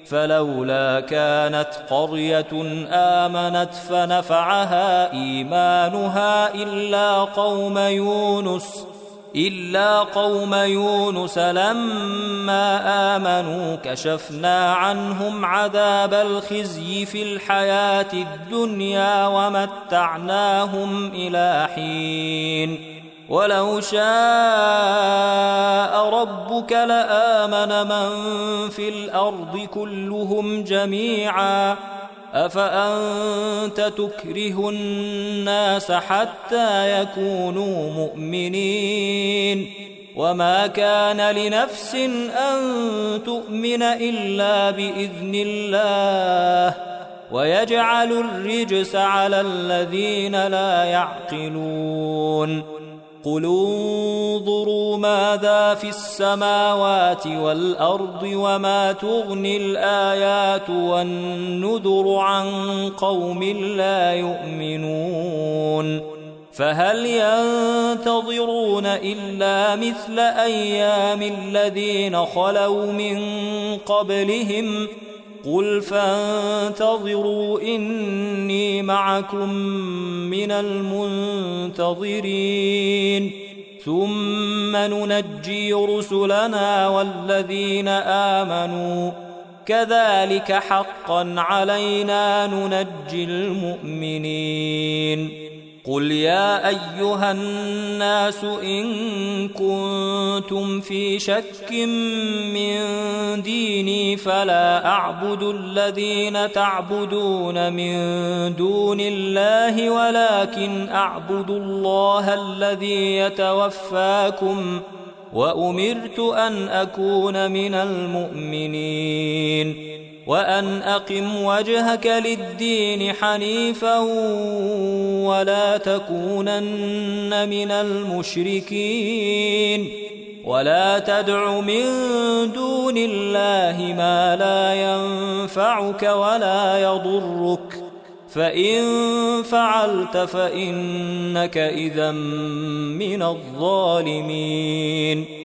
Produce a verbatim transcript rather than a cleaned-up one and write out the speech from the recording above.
فلولا كانت قرية آمنت فنفعها إيمانها إلا قوم يونس إلا قوم يونس لما آمنوا كشفنا عنهم عذاب الخزي في الحياة الدنيا ومتعناهم إلى حين ولو شاء ربك لآمن من في الأرض كلهم جميعا أفأنت تكره الناس حتى يكونوا مؤمنين وما كان لنفس أن تؤمن إلا بإذن الله ويجعل الرجس على الذين لا يعقلون قل انظروا ماذا في السماوات والأرض وما تغني الآيات والنذر عن قوم لا يؤمنون فهل ينتظرون إلا مثل أيام الذين خلوا من قبلهم قل فانتظروا إني معكم من المنتظرين ثم ننجي رسلنا والذين آمنوا كذلك حقا علينا ننجي المؤمنين قل يا أيها الناس إن كنتم في شك من ديني فلا أعبد الذين تعبدون من دون الله ولكن أعبد الله الذي يتوفاكم وأمرت أن أكون من المؤمنين وأن أقم وجهك للدين حنيفا ولا تكونن من المشركين ولا تدع من دون الله ما لا ينفعك ولا يضرك فإن فعلت فإنك إذا من الظالمين